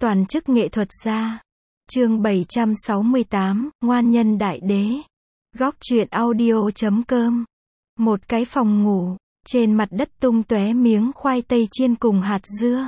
Toàn chức nghệ thuật gia. Chương 768, Ngoan nhân đại đế. Góc truyện audio.com. Một cái phòng ngủ, trên mặt đất tung tóe miếng khoai tây chiên cùng hạt dưa.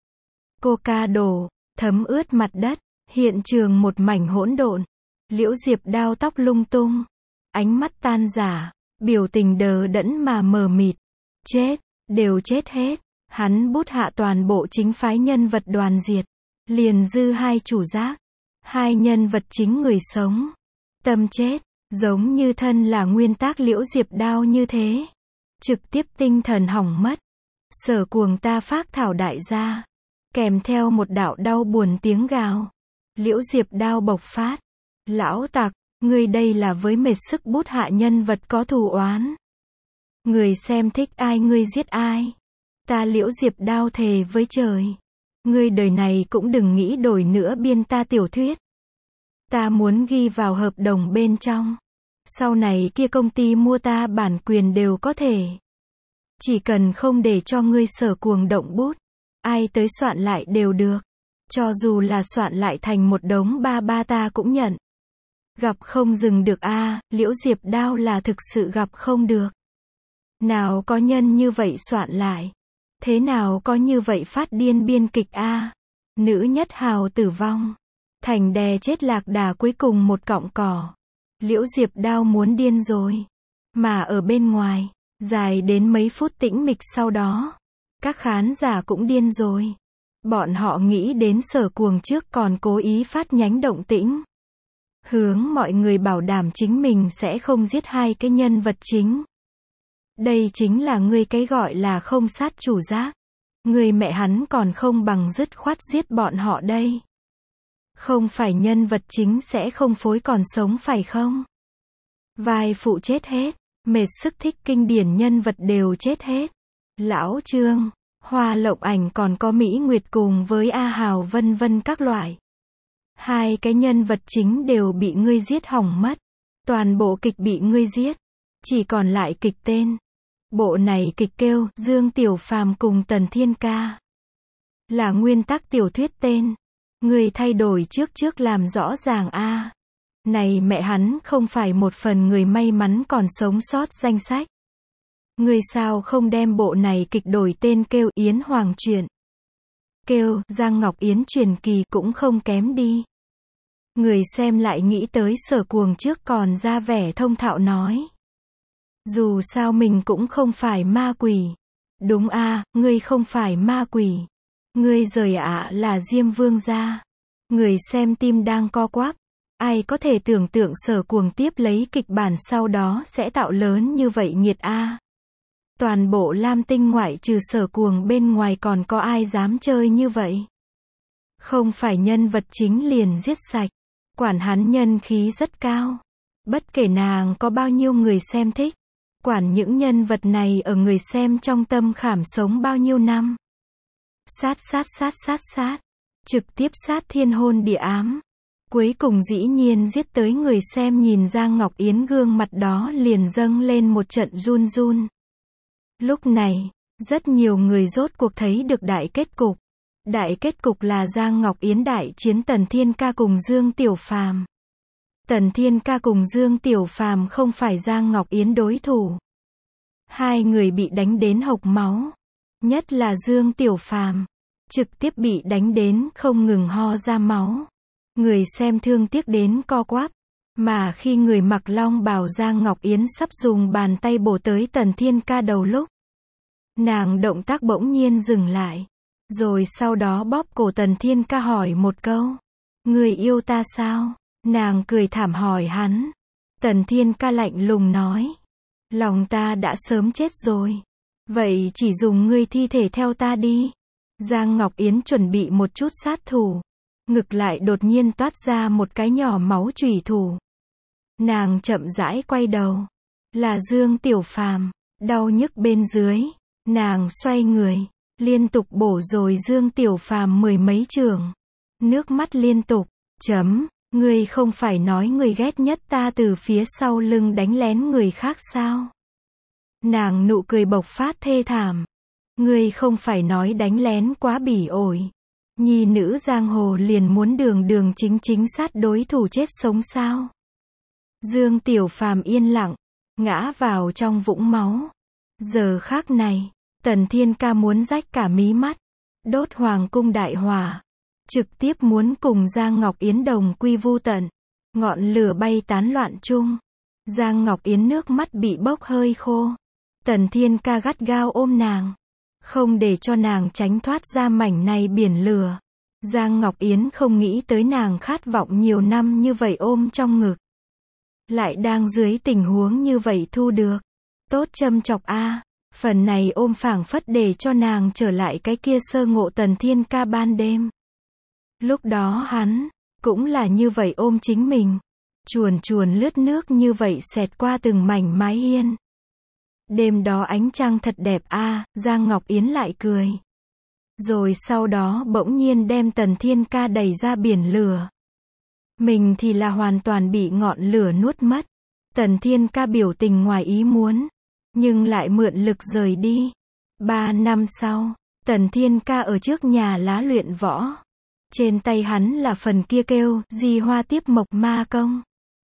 Coca đổ, thấm ướt mặt đất, hiện trường một mảnh hỗn độn. Liễu Diệp đao tóc lung tung, ánh mắt tan rã, biểu tình đờ đẫn mà mờ mịt. Chết, đều chết hết. Hắn bút hạ toàn bộ chính phái nhân vật đoàn diệt, liền dư hai chủ giác, hai nhân vật chính người sống. Tâm chết, giống như thân là nguyên tác Liễu Diệp đao như thế. Trực tiếp tinh thần hỏng mất. Sở Cuồng ta phác thảo đại gia, kèm theo một đạo đau buồn tiếng gào. Liễu Diệp đao bộc phát. Lão tặc, ngươi đây là với mệt sức bút hạ nhân vật có thù oán. Người xem thích ai ngươi giết ai. Ta Liễu Diệp đao thề với trời, ngươi đời này cũng đừng nghĩ đổi nữa biên ta tiểu thuyết. Ta muốn ghi vào hợp đồng bên trong. Sau này kia công ty mua ta bản quyền đều có thể. Chỉ cần không để cho ngươi Sở Cuồng động bút, ai tới soạn lại đều được. Cho dù là soạn lại thành một đống ba ba ta cũng nhận. Gặp không dừng được a, Liễu Diệp đao là thực sự gặp không được. Nào có nhân như vậy soạn lại. Thế nào có như vậy phát điên biên kịch a. Nữ nhất hào tử vong, thành đè chết lạc đà cuối cùng một cọng cỏ. Liễu Diệp đao muốn điên rồi. Mà ở bên ngoài, dài đến mấy phút tĩnh mịch sau đó, các khán giả cũng điên rồi. Bọn họ nghĩ đến Sở Cuồng trước còn cố ý phát nhánh động tĩnh, hướng mọi người bảo đảm chính mình sẽ không giết hai cái nhân vật chính. Đây chính là ngươi cái gọi là không sát chủ giác. Ngươi mẹ hắn còn không bằng dứt khoát giết bọn họ đây. Không phải nhân vật chính sẽ không phối còn sống phải không? Vai phụ chết hết, mệt sức thích kinh điển nhân vật đều chết hết. Lão Trương, Hoa Lộng Ảnh còn có Mỹ Nguyệt cùng với A Hào vân vân các loại. Hai cái nhân vật chính đều bị ngươi giết hỏng mất. Toàn bộ kịch bị ngươi giết. Chỉ còn lại kịch tên. Bộ này kịch kêu Dương Tiểu Phàm cùng Tần Thiên Ca. Là nguyên tắc tiểu thuyết tên. Người thay đổi trước làm rõ ràng a. Này mẹ hắn không phải một phần người may mắn còn sống sót danh sách. Người sao không đem bộ này kịch đổi tên kêu Yến Hoàng truyện. Kêu Giang Ngọc Yến truyền kỳ cũng không kém đi. Người xem lại nghĩ tới Sở Cuồng trước còn ra vẻ thông thạo nói. Dù sao mình cũng không phải ma quỷ. Đúng a, ngươi không phải ma quỷ. Ngươi rời ạ là Diêm Vương gia. Người xem tim đang co quắp. Ai có thể tưởng tượng Sở Cuồng tiếp lấy kịch bản sau đó sẽ tạo lớn như vậy nghiệt a. Toàn bộ Lam Tinh ngoại trừ Sở Cuồng bên ngoài còn có ai dám chơi như vậy. Không phải nhân vật chính liền giết sạch. Quản hắn nhân khí rất cao. Bất kể nàng có bao nhiêu người xem thích. Quản những nhân vật này ở người xem trong tâm khảm sống bao nhiêu năm. Sát. Trực tiếp sát thiên hôn địa ám. Cuối cùng dĩ nhiên giết tới người xem nhìn Giang Ngọc Yến gương mặt đó liền dâng lên một trận run run. Lúc này, rất nhiều người rốt cuộc thấy được đại kết cục. Đại kết cục là Giang Ngọc Yến đại chiến Tần Thiên Ca cùng Dương Tiểu Phàm. Tần Thiên Ca cùng Dương Tiểu Phàm không phải Giang Ngọc Yến đối thủ. Hai người bị đánh đến hộc máu. Nhất là Dương Tiểu Phàm, trực tiếp bị đánh đến không ngừng ho ra máu. Người xem thương tiếc đến co quắp. Mà khi người mặc long bào Giang Ngọc Yến sắp dùng bàn tay bổ tới Tần Thiên Ca đầu lúc, nàng động tác bỗng nhiên dừng lại. Rồi sau đó bóp cổ Tần Thiên Ca hỏi một câu. Người yêu ta sao? Nàng cười thảm hỏi hắn. Tần Thiên Ca lạnh lùng nói. Lòng ta đã sớm chết rồi. Vậy chỉ dùng ngươi thi thể theo ta đi. Giang Ngọc Yến chuẩn bị một chút sát thủ. Ngực lại đột nhiên toát ra một cái nhỏ máu chủy thủ. Nàng chậm rãi quay đầu. Là Dương Tiểu Phàm. Đau nhức bên dưới. Nàng xoay người. Liên tục bổ rồi Dương Tiểu Phàm mười mấy chưởng. Nước mắt liên tục. Ngươi không phải nói ngươi ghét nhất ta từ phía sau lưng đánh lén người khác sao? Nàng nụ cười bộc phát thê thảm. Ngươi không phải nói đánh lén quá bỉ ổi. Nhi nữ giang hồ liền muốn đường đường chính chính sát đối thủ chết sống sao? Dương Tiểu Phàm yên lặng, ngã vào trong vũng máu. Giờ khắc này, Tần Thiên Ca muốn rách cả mí mắt, đốt hoàng cung đại hỏa, trực tiếp muốn cùng Giang Ngọc Yến đồng quy vu tận. Ngọn lửa bay tán loạn chung, Giang Ngọc Yến nước mắt bị bốc hơi khô. Tần Thiên Ca gắt gao ôm nàng, không để cho nàng tránh thoát ra mảnh này biển lửa. Giang Ngọc Yến không nghĩ tới nàng khát vọng nhiều năm như vậy ôm trong ngực, lại đang dưới tình huống như vậy thu được. Tốt châm chọc a. Phần này ôm phảng phất để cho nàng trở lại cái kia sơ ngộ Tần Thiên Ca ban đêm. Lúc đó hắn cũng là như vậy ôm chính mình, chuồn chuồn lướt nước như vậy xẹt qua từng mảnh mái hiên. Đêm đó ánh trăng thật đẹp a. Giang Ngọc Yến lại cười. Rồi sau đó bỗng nhiên đem Tần Thiên Ca đẩy ra biển lửa. Mình thì là hoàn toàn bị ngọn lửa nuốt mất. Tần Thiên Ca biểu tình ngoài ý muốn, nhưng lại mượn lực rời đi. 3 năm sau, Tần Thiên Ca ở trước nhà lá luyện võ. Trên tay hắn là phần kia kêu Di Hoa Tiếp Mộc Ma Công.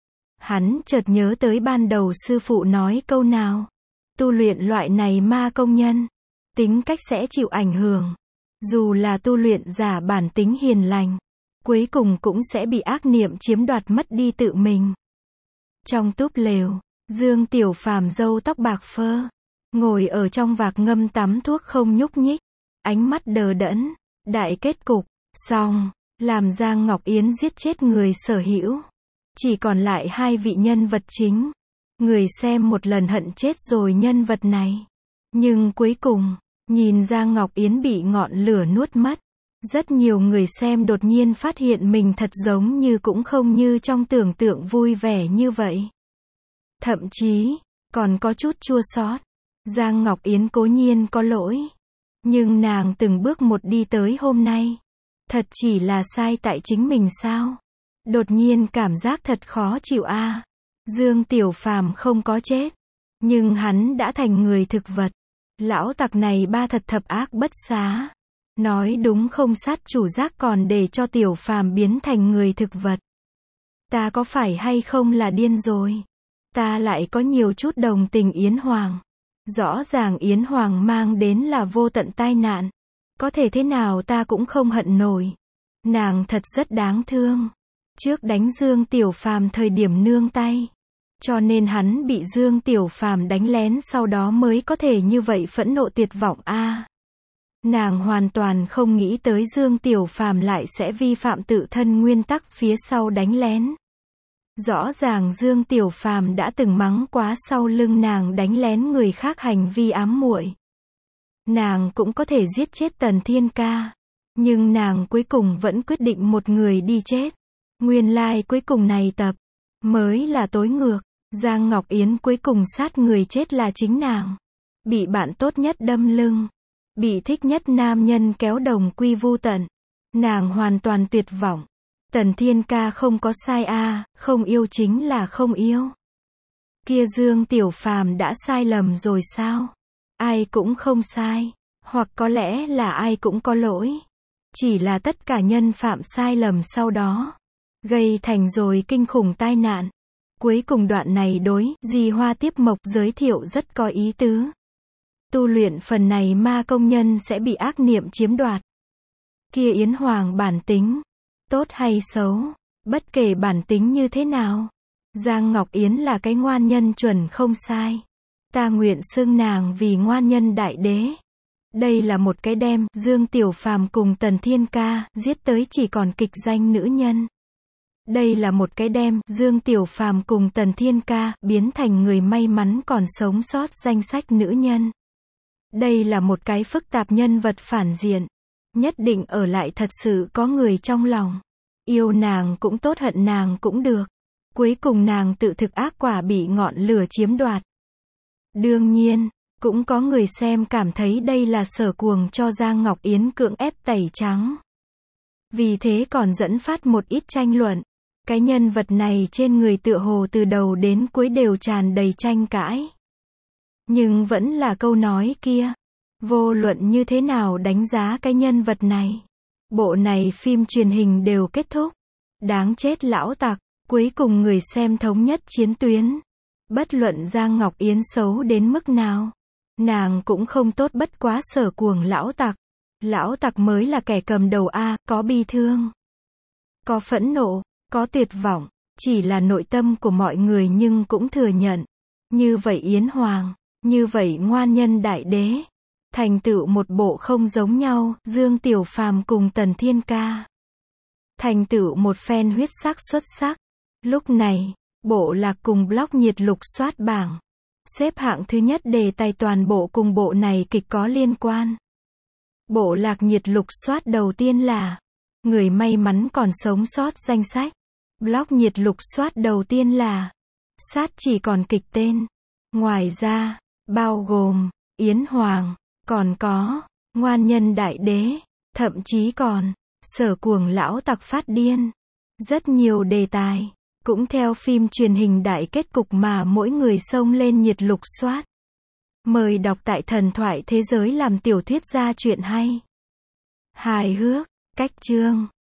Hắn chợt nhớ tới ban đầu sư phụ nói câu nào. Tu luyện loại này ma công nhân, tính cách sẽ chịu ảnh hưởng. Dù là tu luyện giả bản tính hiền lành, cuối cùng cũng sẽ bị ác niệm chiếm đoạt mất đi tự mình. Trong túp lều, Dương Tiểu Phàm râu tóc bạc phơ, ngồi ở trong vạc ngâm tắm thuốc không nhúc nhích, ánh mắt đờ đẫn. Đại kết cục, xong, làm Giang Ngọc Yến giết chết người sở hữu. Chỉ còn lại 2 vị nhân vật chính. Người xem một lần hận chết rồi nhân vật này. Nhưng cuối cùng, nhìn Giang Ngọc Yến bị ngọn lửa nuốt mất, rất nhiều người xem đột nhiên phát hiện mình thật giống như cũng không như trong tưởng tượng vui vẻ như vậy. Thậm chí, còn có chút chua xót. Giang Ngọc Yến cố nhiên có lỗi, nhưng nàng từng bước một đi tới hôm nay, thật chỉ là sai tại chính mình sao? Đột nhiên cảm giác thật khó chịu a. Dương Tiểu Phàm không có chết, nhưng hắn đã thành người thực vật. Lão tặc này ba thật thập ác bất xá. Nói đúng không sát chủ giác còn để cho Tiểu Phàm biến thành người thực vật. Ta có phải hay không là điên rồi? Ta lại có nhiều chút đồng tình Yến Hoàng. Rõ ràng Yến Hoàng mang đến là vô tận tai nạn. Có thể thế nào ta cũng không hận nổi. Nàng thật rất đáng thương. Trước đánh Dương Tiểu Phàm thời điểm nương tay, cho nên hắn bị Dương Tiểu Phàm đánh lén sau đó mới có thể như vậy phẫn nộ tuyệt vọng a. Nàng hoàn toàn không nghĩ tới Dương Tiểu Phàm lại sẽ vi phạm tự thân nguyên tắc phía sau đánh lén. Rõ ràng Dương Tiểu Phàm đã từng mắng quá sau lưng nàng đánh lén người khác hành vi ám muội. Nàng cũng có thể giết chết Tần Thiên Ca, nhưng nàng cuối cùng vẫn quyết định một người đi chết. Nguyên lai cuối cùng này tập mới là tối ngược. Giang Ngọc Yến cuối cùng sát người chết là chính nàng. Bị bạn tốt nhất đâm lưng, bị thích nhất nam nhân kéo đồng quy vu tận. Nàng hoàn toàn tuyệt vọng. Tần Thiên Ca không có sai a, không yêu chính là không yêu. Kia Dương Tiểu Phàm đã sai lầm rồi sao? Ai cũng không sai, hoặc có lẽ là ai cũng có lỗi. Chỉ là tất cả nhân phạm sai lầm sau đó, gây thành rồi kinh khủng tai nạn. Cuối cùng đoạn này đối Di Hoa Tiếp Mộc giới thiệu rất có ý tứ. Tu luyện phần này ma công nhân sẽ bị ác niệm chiếm đoạt. Kia Yến Hoàng bản tính, tốt hay xấu, bất kể bản tính như thế nào, Giang Ngọc Yến là cái ngoan nhân chuẩn không sai. Ta nguyện xưng nàng vì ngoan nhân đại đế. Đây là một cái đem Dương Tiểu Phàm cùng Tần Thiên Ca giết tới chỉ còn kịch danh nữ nhân. Đây là một cái đem Dương Tiểu Phàm cùng Tần Thiên Ca biến thành người may mắn còn sống sót danh sách nữ nhân. Đây là một cái phức tạp nhân vật phản diện. Nhất định ở lại thật sự có người trong lòng. Yêu nàng cũng tốt hận nàng cũng được. Cuối cùng nàng tự thực ác quả bị ngọn lửa chiếm đoạt. Đương nhiên, cũng có người xem cảm thấy đây là Sở Cuồng cho Giang Ngọc Yến cưỡng ép tẩy trắng. Vì thế còn dẫn phát một ít tranh luận. Cái nhân vật này trên người tựa hồ từ đầu đến cuối đều tràn đầy tranh cãi. Nhưng vẫn là câu nói kia. Vô luận như thế nào đánh giá cái nhân vật này, Bộ này phim truyền hình đều kết thúc. Đáng chết lão tặc, cuối cùng người xem thống nhất chiến tuyến. Bất luận Giang Ngọc Yến xấu đến mức nào, nàng cũng không tốt bất quá Sở Cuồng lão tặc. Lão tặc mới là kẻ cầm đầu a, có bi thương, có phẫn nộ, có tuyệt vọng, chỉ là nội tâm của mọi người nhưng cũng thừa nhận. Như vậy Yến Hoàng, như vậy ngoan nhân đại đế, thành tựu một bộ không giống nhau, Dương Tiểu Phàm cùng Tần Thiên Ca. Thành tựu một phen huyết sắc xuất sắc. Lúc này, bộ lạc cùng blog nhiệt lục soát bảng. Xếp hạng thứ nhất đề tài toàn bộ cùng bộ này kịch có liên quan. Bộ lạc nhiệt lục soát đầu tiên là người may mắn còn sống sót danh sách. Blog nhiệt lục soát đầu tiên là sát chỉ còn kịch tên. Ngoài ra, bao gồm Yến Hoàng, còn có ngoan nhân đại đế, thậm chí còn Sở Cuồng lão tặc phát điên. Rất nhiều đề tài, cũng theo phim truyền hình đại kết cục mà mỗi người xông lên nhiệt lục soát. Mời đọc tại Thần Thoại Thế Giới làm tiểu thuyết gia truyện hay, hài hước, cách chương.